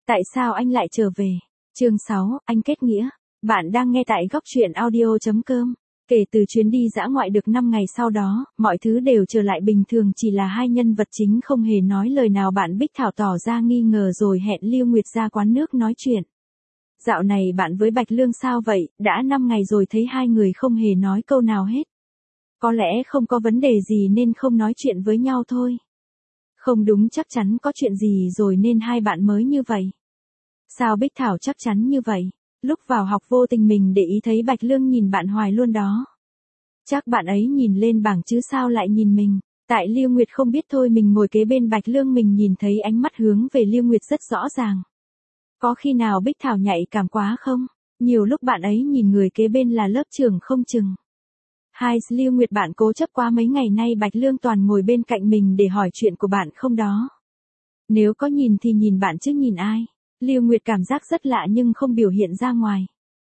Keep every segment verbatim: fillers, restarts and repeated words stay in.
Tại sao anh lại trở về? Chương sáu, anh kết nghĩa. Bạn đang nghe tại góc truyện audio chấm com. Kể từ chuyến đi dã ngoại được năm ngày sau đó, mọi thứ đều trở lại bình thường, chỉ là hai nhân vật chính không hề nói lời nào. Bạn Bích Thảo tỏ ra nghi ngờ rồi hẹn Lưu Nguyệt ra quán nước nói chuyện. Dạo này bạn với Bạch Lương sao vậy, đã năm ngày rồi thấy hai người không hề nói câu nào hết. Có lẽ không có vấn đề gì nên không nói chuyện với nhau thôi. Không đúng, chắc chắn có chuyện gì rồi nên hai bạn mới như vậy. Sao Bích Thảo chắc chắn như vậy? Lúc vào học vô tình mình để ý thấy Bạch Lương nhìn bạn hoài luôn đó. Chắc bạn ấy nhìn lên bảng chứ sao lại nhìn mình. Tại Lưu Nguyệt không biết thôi, mình ngồi kế bên Bạch Lương, mình nhìn thấy ánh mắt hướng về Lưu Nguyệt rất rõ ràng. Có khi nào Bích Thảo nhạy cảm quá không? Nhiều lúc bạn ấy nhìn người kế bên là lớp trưởng không chừng. Hai, Lưu Nguyệt, bạn cố chấp quá, mấy ngày nay Bạch Lương toàn ngồi bên cạnh mình để hỏi chuyện của bạn không đó. Nếu có nhìn thì nhìn bạn chứ nhìn ai? Lưu Nguyệt cảm giác rất lạ nhưng không biểu hiện ra ngoài.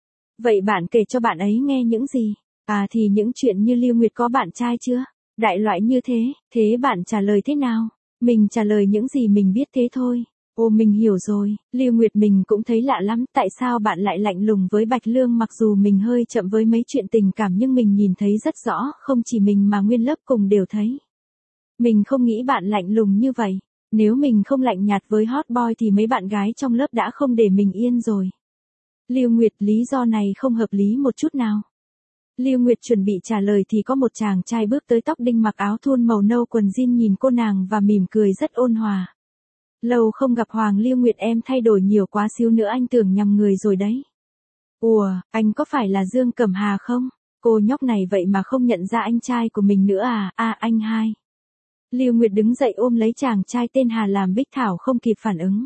Vậy bạn kể cho bạn ấy nghe những gì? À thì những chuyện như Lưu Nguyệt có bạn trai chưa? Đại loại như thế, thế bạn trả lời thế nào? Mình trả lời những gì mình biết thế thôi. Ồ, mình hiểu rồi, Lưu Nguyệt, mình cũng thấy lạ lắm, tại sao bạn lại lạnh lùng với Bạch Lương? Mặc dù mình hơi chậm với mấy chuyện tình cảm nhưng mình nhìn thấy rất rõ, không chỉ mình mà nguyên lớp cùng đều thấy. Mình không nghĩ bạn lạnh lùng như vậy. Nếu mình không lạnh nhạt với hot boy thì mấy bạn gái trong lớp đã không để mình yên rồi. Lưu Nguyệt, lý do này không hợp lý một chút nào. Lưu Nguyệt chuẩn bị trả lời thì có một chàng trai bước tới, tóc đinh, mặc áo thun màu nâu, quần jean, nhìn cô nàng và mỉm cười rất ôn hòa. Lâu không gặp Hoàng Lưu Nguyệt, em thay đổi nhiều quá, xíu nữa anh tưởng nhầm người rồi đấy. Ủa, anh có phải là Dương Cẩm Hà không? Cô nhóc này vậy mà không nhận ra anh trai của mình nữa à? À, anh hai. Lưu Nguyệt đứng dậy ôm lấy chàng trai tên Hà, làm Bích Thảo không kịp phản ứng.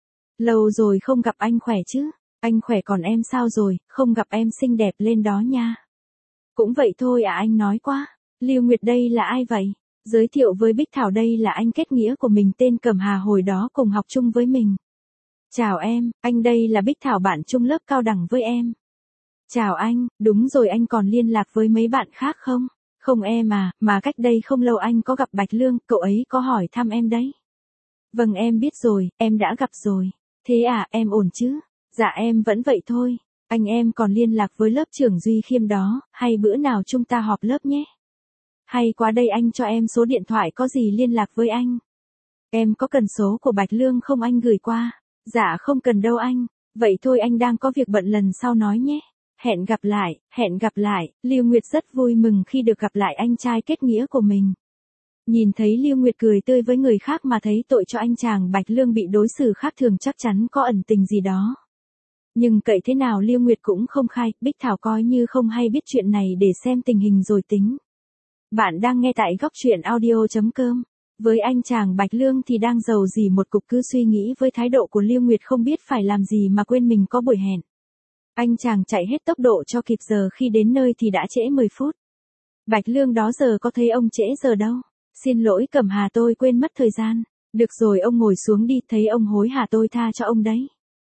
Lâu rồi không gặp, anh khỏe chứ? Anh khỏe, còn em sao rồi, không gặp em xinh đẹp lên đó nha. Cũng vậy thôi à, anh nói quá. Lưu Nguyệt, đây là ai vậy? Giới thiệu với Bích Thảo, đây là anh kết nghĩa của mình tên Cẩm Hà, hồi đó cùng học chung với mình. Chào em, anh đây là Bích Thảo, bạn chung lớp cao đẳng với em. Chào anh, đúng rồi, anh còn liên lạc với mấy bạn khác không? Không em à, mà cách đây không lâu anh có gặp Bạch Lương, cậu ấy có hỏi thăm em đấy. Vâng, em biết rồi, em đã gặp rồi. Thế à, em ổn chứ? Dạ em vẫn vậy thôi. Anh em còn liên lạc với lớp trưởng Duy Khiêm đó, hay bữa nào chúng ta họp lớp nhé. Hay quá, đây anh cho em số điện thoại, có gì liên lạc với anh. Em có cần số của Bạch Lương không, anh gửi qua? Dạ không cần đâu anh. Vậy thôi, anh đang có việc bận, lần sau nói nhé. Hẹn gặp lại, hẹn gặp lại. Lưu Nguyệt rất vui mừng khi được gặp lại anh trai kết nghĩa của mình. Nhìn thấy Lưu Nguyệt cười tươi với người khác mà thấy tội cho anh chàng Bạch Lương bị đối xử khác thường, chắc chắn có ẩn tình gì đó. Nhưng cậy thế nào Lưu Nguyệt cũng không khai, Bích Thảo coi như không hay biết chuyện này để xem tình hình rồi tính. Bạn đang nghe tại góc truyện audio chấm com. Với anh chàng Bạch Lương thì đang giàu gì một cục, cứ suy nghĩ với thái độ của Lưu Nguyệt không biết phải làm gì mà quên mình có buổi hẹn. Anh chàng chạy hết tốc độ cho kịp giờ, khi đến nơi thì đã trễ mười phút. Bạch Lương đó giờ có thấy ông trễ giờ đâu. Xin lỗi Cẩm Hà, tôi quên mất thời gian. Được rồi, ông ngồi xuống đi, thấy ông hối hả tôi tha cho ông đấy.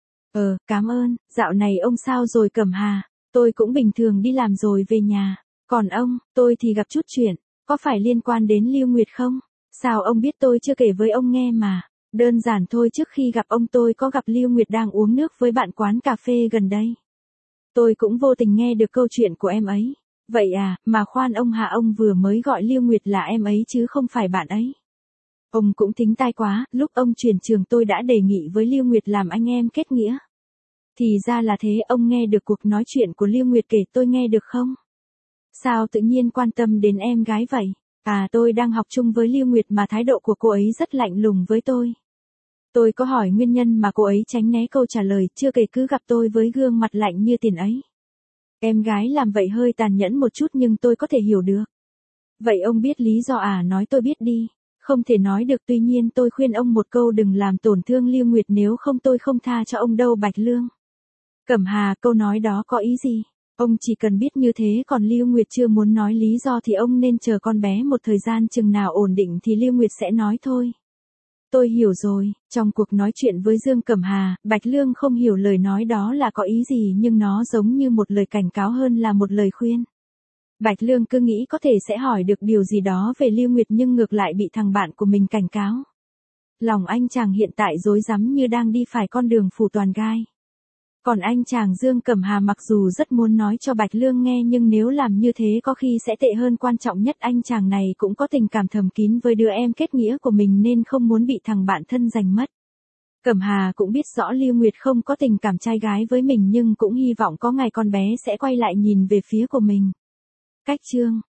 Ờ, cảm ơn. Dạo này ông sao rồi Cẩm Hà? Tôi cũng bình thường, đi làm rồi về nhà. Còn ông, tôi thì gặp chút chuyện. Có phải liên quan đến Lưu Nguyệt không? Sao ông biết, tôi chưa kể với ông nghe mà. Đơn giản thôi, trước khi gặp ông tôi có gặp Lưu Nguyệt đang uống nước với bạn quán cà phê gần đây. Tôi cũng vô tình nghe được câu chuyện của em ấy. Vậy à, mà khoan ông Hà, ông vừa mới gọi Lưu Nguyệt là em ấy chứ không phải bạn ấy. Ông cũng thính tai quá, lúc ông chuyển trường tôi đã đề nghị với Lưu Nguyệt làm anh em kết nghĩa. Thì ra là thế, ông nghe được cuộc nói chuyện của Lưu Nguyệt kể tôi nghe được không? Sao tự nhiên quan tâm đến em gái vậy? À, tôi đang học chung với Lưu Nguyệt mà thái độ của cô ấy rất lạnh lùng với tôi. Tôi có hỏi nguyên nhân mà cô ấy tránh né câu trả lời, chưa kể cứ gặp tôi với gương mặt lạnh như tiền ấy. Em gái làm vậy hơi tàn nhẫn một chút nhưng tôi có thể hiểu được. Vậy ông biết lý do à? Nói tôi biết đi. Không thể nói được, tuy nhiên tôi khuyên ông một câu, đừng làm tổn thương Lưu Nguyệt, nếu không tôi không tha cho ông đâu Bạch Lương. Cẩm Hà, câu nói đó có ý gì? Ông chỉ cần biết như thế, còn Lưu Nguyệt chưa muốn nói lý do thì ông nên chờ con bé một thời gian, chừng nào ổn định thì Lưu Nguyệt sẽ nói thôi. Tôi hiểu rồi. Trong cuộc nói chuyện với Dương Cẩm Hà, Bạch Lương không hiểu lời nói đó là có ý gì, nhưng nó giống như một lời cảnh cáo hơn là một lời khuyên. Bạch Lương cứ nghĩ có thể sẽ hỏi được điều gì đó về Lưu Nguyệt nhưng ngược lại bị thằng bạn của mình cảnh cáo. Lòng anh chàng hiện tại rối rắm như đang đi phải con đường phủ toàn gai. Còn anh chàng Dương Cẩm Hà mặc dù rất muốn nói cho Bạch Lương nghe nhưng nếu làm như thế có khi sẽ tệ hơn, quan trọng nhất anh chàng này cũng có tình cảm thầm kín với đứa em kết nghĩa của mình nên không muốn bị thằng bạn thân giành mất. Cẩm Hà cũng biết rõ Lưu Nguyệt không có tình cảm trai gái với mình nhưng cũng hy vọng có ngày con bé sẽ quay lại nhìn về phía của mình. Cách chương